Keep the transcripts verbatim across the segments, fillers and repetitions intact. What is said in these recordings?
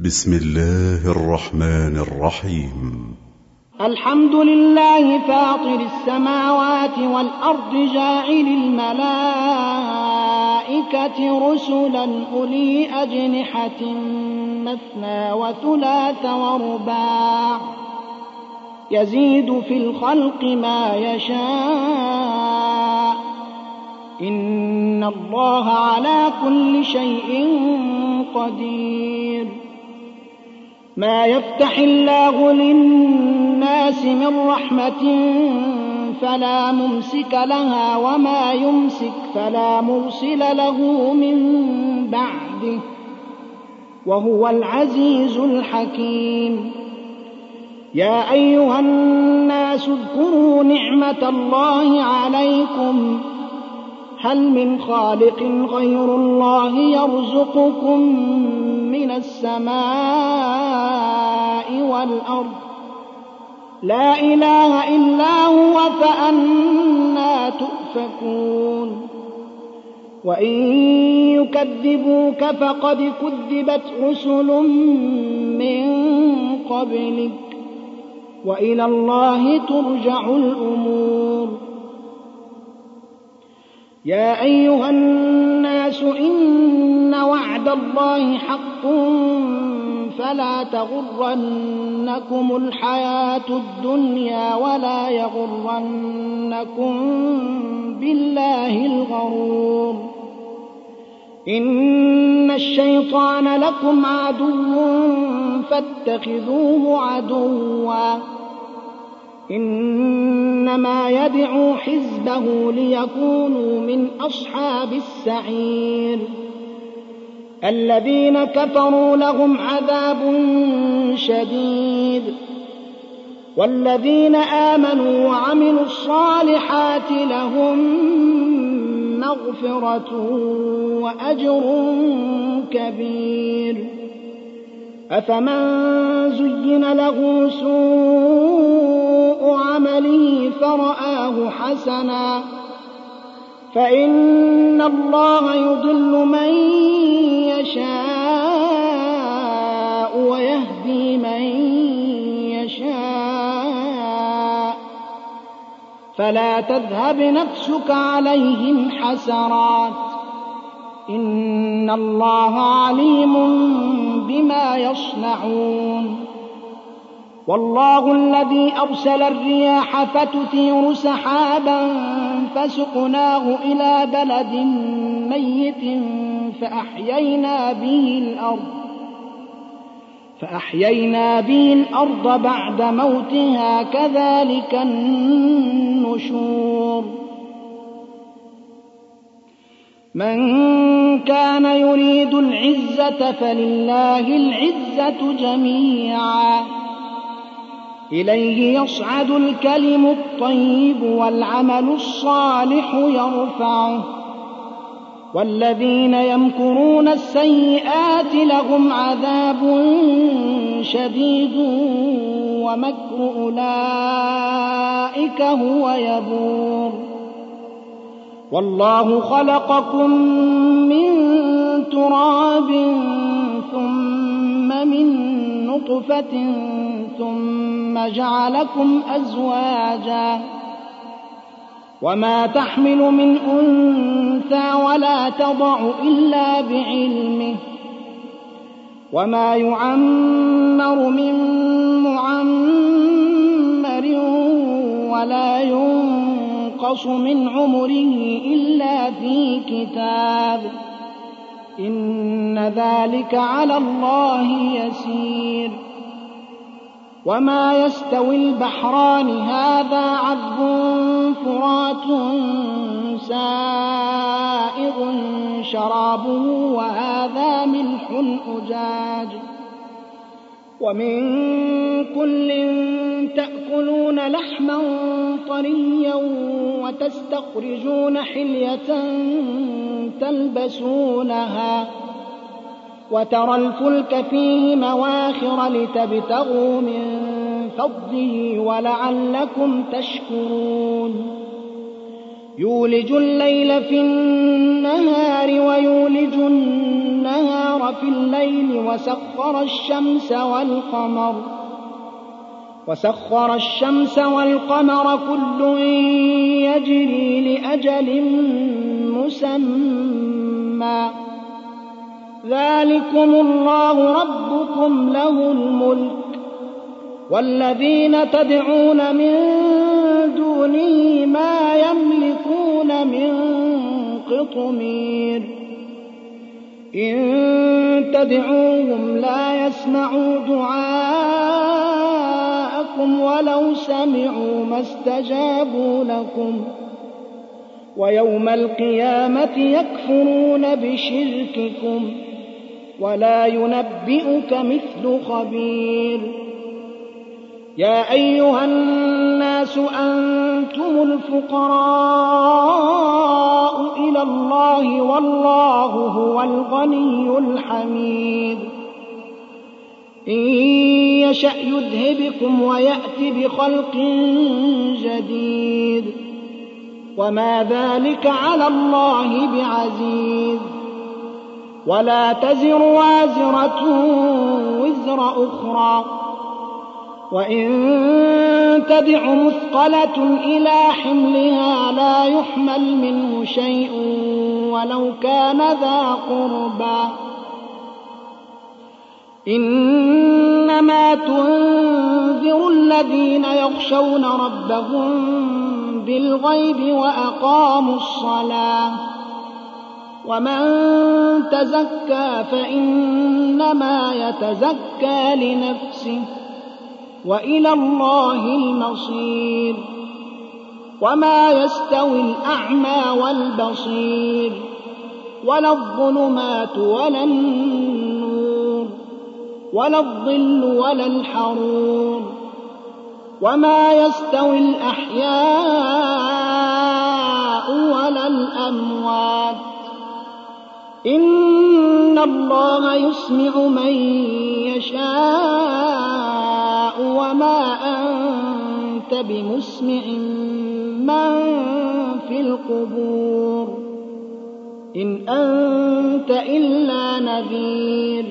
بسم الله الرحمن الرحيم. الحمد لله فاطر السماوات والأرض جاعل الملائكة رسلا أولي أجنحة مثنى وثلاث ورباع يزيد في الخلق ما يشاء إن الله على كل شيء قدير. ما يفتح الله للناس من رحمة فلا ممسك لها وما يمسك فلا مرسل له من بعده وهو العزيز الحكيم. يا أيها الناس اذكروا نعمة الله عليكم هل من خالق غير الله يرزقكم من السماء والأرض لا إله إلا هو فأنى تؤفكون. وإن يكذبوك فقد كذبت رسل من قبلك وإلى الله ترجع الأمور. يا أيها الناس إن وعد الله حق فلا تغرنكم الحياة الدنيا ولا يغرنكم بالله الغرور. إن الشيطان لكم عدو فاتخذوه عدوا إنما يدعو حزبه ليكونوا من أصحاب السعير. الذين كفروا لهم عذاب شديد والذين آمنوا وعملوا الصالحات لهم مغفرة وأجر كبير. أفمن زين له سوء عمله فرآه حسنا فإن الله يضل من يشاء ويهدي من يشاء فلا تذهب نفسك عليهم حسرات إن الله عليم بما يصنعون. والله الذي أرسل الرياح فتثير سحابا فسقناه إلى بلد ميت فأحيينا به الأرض فأحيينا به الأرض بعد موتها كذلك النشور. من كان يريد العزة فلله العزة جميعا إليه يصعد الكلم الطيب والعمل الصالح يرفعه والذين يمكرون السيئات لهم عذاب شديد ومكر أولئك هو يبور. والله خلقكم من تراب ثم من نطفة ثم جعلكم أزواجا وما تحمل من أنثى ولا تضع إلا بعلمه وما يعمر من معمر ولا ينقص من عمره إلا في كتاب إن ذلك على الله يسير. وما يستوي البحران هذا عذب فرات سائغ شرابه وهذا ملح أجاج ومن كل تأكلون لحما طريا وتستخرجون حلية تلبسونها وترى الفلك فيه مواخر لتبتغوا من فضله ولعلكم تشكرون. يولج الليل في النهار ويولج النهار في الليل وسخر الشمس والقمر وسخر الشمس والقمر كل يجري لأجل مسمى ذلكم الله ربكم له الملك والذين تدعون من دونه ما يملكون من قطمير إن تدعوهم لا يسمعوا دعاءكم ولو سمعوا ما استجابوا لكم ويوم القيامة يكفرون بشرككم ولا ينبئك مثل خبير يا أيها الناس أنتم الفقراء إلى الله والله هو الغني الحميد إن يشأ يذهبكم ويأت بخلق جديد وما ذلك على الله بعزيز ولا تزر وازرة وزر أخرى وإن تدع مثقلة إلى حملها لا يحمل منه شيء ولو كان ذا قربى إنما تنذر الذين يخشون ربهم بالغيب وأقاموا الصلاة ومن تزكى فإنما يتزكى لنفسه وإلى الله المصير وما يستوي الأعمى والبصير ولا الظلمات ولا النور ولا الظل ولا الحرور وما يستوي الأحياء ولا الأموات إن الله يسمع من يشاء وما أنت بمسمع من في القبور إن أنت إلا نذير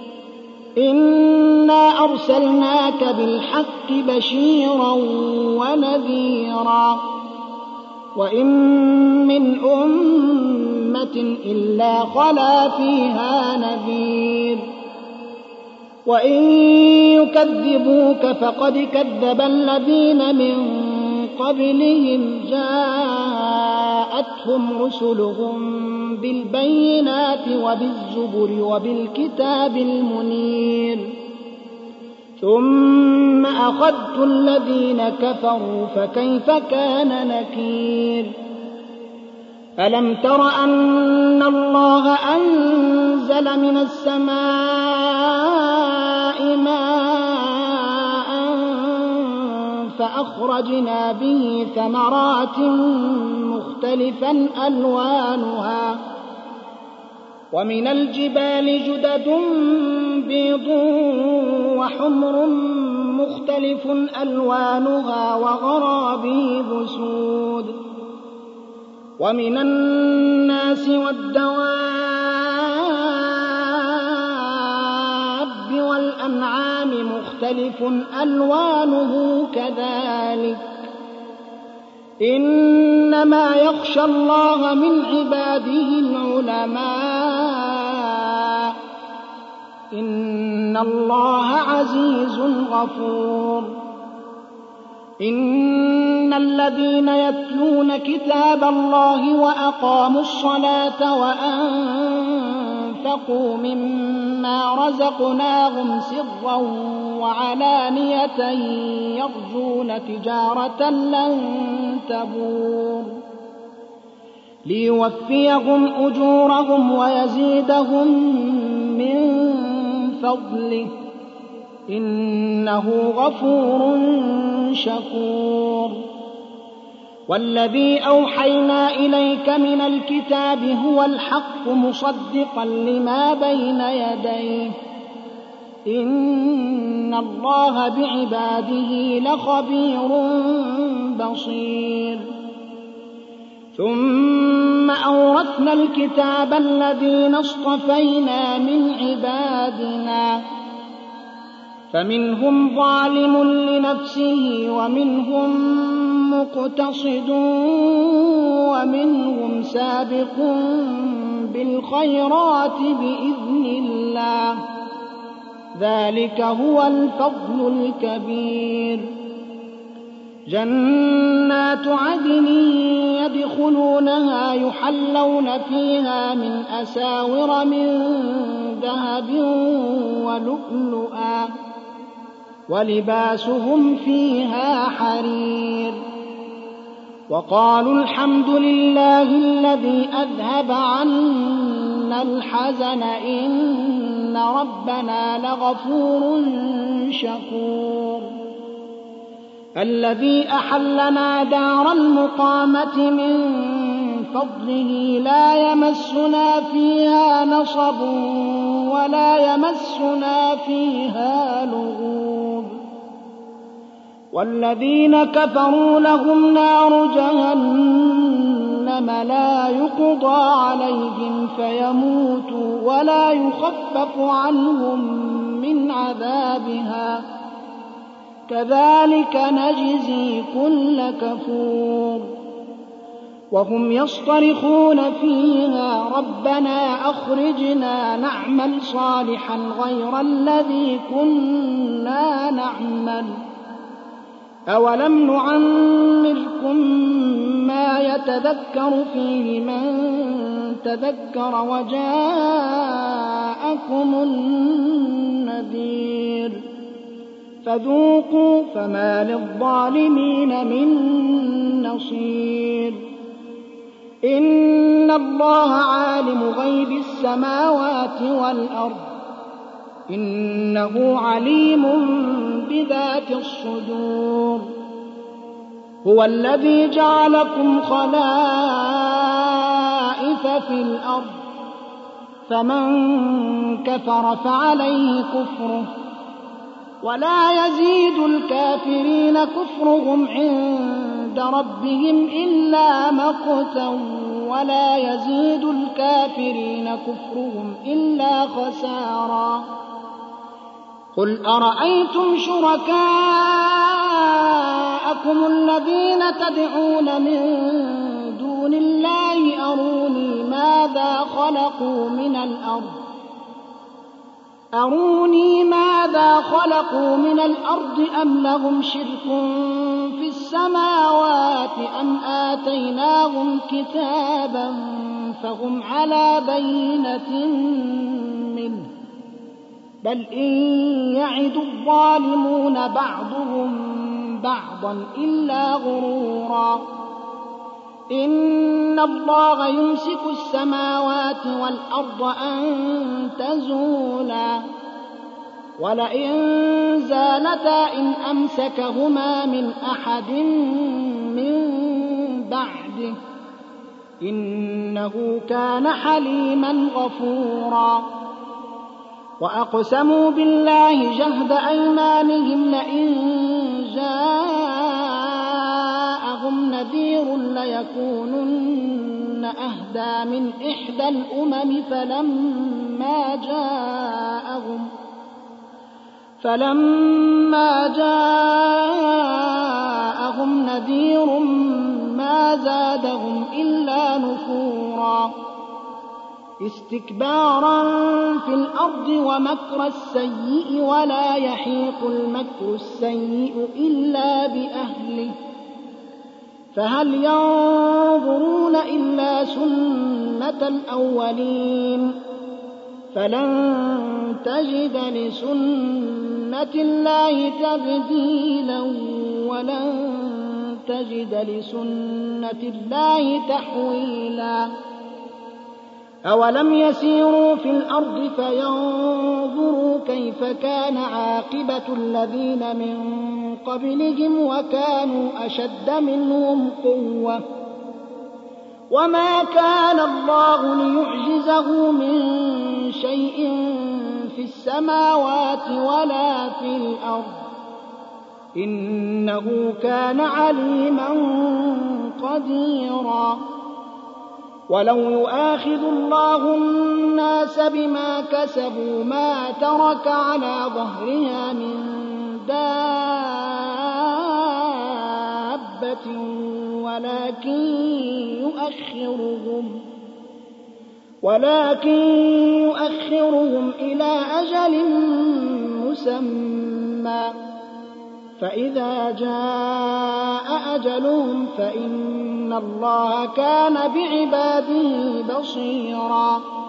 إنا أرسلناك بالحق بشيرا ونذيرا وإن من أمة إلا خلا فيها نذير وإن يكذبوك فقد كذب الذين من قبلهم جاءتهم رسلهم بالبينات وبالزبر وبالكتاب المنير ثم أخذت الذين كفروا فكيف كان نكير ألم تر أن الله أنزل من السماء ماء فأخرجنا به ثمرات مختلفا ألوانها ومن الجبال جدد بيض وحمر مختلف ألوانها وغرابيب سود ومن الناس والدواب والأنعام مختلف ألوانه كذلك إنما يخشى الله من عباده العلماء إن الله عزيز غفور إن الذين يتلون كتاب الله وأقاموا الصلاة وأنفقوا مما رزقناهم سرا وعلانية يرجون تجارة لن تبور ليوفيهم أجورهم ويزيدهم من فضله إنه غفور شكور والذي أوحينا إليك من الكتاب هو الحق مصدقا لما بين يديه إن الله بعباده لخبير بصير ثم أورثنا الكتاب الذين اصطفينا من عبادنا فمنهم ظالم لنفسه ومنهم مقتصد ومنهم سابق بالخيرات بإذن الله ذلك هو الفضل الكبير. جنات عدن يدخلونها يحلون فيها من أساور من ذهب ولؤلؤا ولباسهم فيها حرير. وقالوا الحمد لله الذي أذهب عنا الحزن إن ربنا لغفور شكور. الذي أحلنا دار المقامة من فضله لا يمسنا فيها نصب ولا يمسنا فيها لغوب. والذين كفروا لهم نار جهنم لا يقضى عليهم فيموتوا ولا يخفف عنهم من عذابها كذلك نجزي كل كفور. وهم يصطرخون فيها ربنا أخرجنا نعمل صالحا غير الذي كنا نعمل أولم نعمركم ما يتذكر فيه من تذكر وجاءكم النذير فذوقوا فما للظالمين من نصير. إن الله عالم غيب السماوات والأرض إنه عليم بذات الصدور. هو الذي جعلكم خلائف في الأرض فمن كفر فعليه كفره ولا يزيد الكافرين كفرهم عند ربهم إلا مقتا ولا يزيد الكافرين كفرهم إلا خسارا. قل أرأيتم شركاءكم الذين تدعون من دون الله أروني ماذا خلقوا من الأرض أروني ماذا خلقوا من الأرض أم لهم شرك في السماوات أم آتيناهم كتابا فهم على بينة منه بل إن يعد الظالمون بعضهم بعضا إلا غرورا. إن الله يمسك السماوات والأرض أن تزولا ولئن زالتا إن أمسكهما من أحد من بعده إنه كان حليما غفورا. وأقسموا بالله جهد أيمانهم لئن جاءهم نذير ليكونن أهدى من إحدى الأمم فلما جاءهم فلما جاءهم نذير ما زادهم إلا نفورا استكبارا في الأرض ومكر السيء ولا يحيق المكر السيء إلا بأهله فهل ينظرون إلا سنة الأولين فلن تجد لسنة الله تبديلا ولن تجد لسنة الله تحويلا. أولم يسيروا في الأرض فينظروا كيف كان عاقبة الذين من قبلهم وكانوا أشد منهم قوة وما كان الله ليعجزه من شيء في السماوات ولا في الأرض إنه كان عليما قديرا. ولو يؤاخذ الله الناس بما كسبوا ما ترك على ظهرها من دابة ولكن يؤخرهم ولكن يؤخرهم إلى أجل مسمى فإذا جاء أجلهم فإن الله كان بعباده بصيرا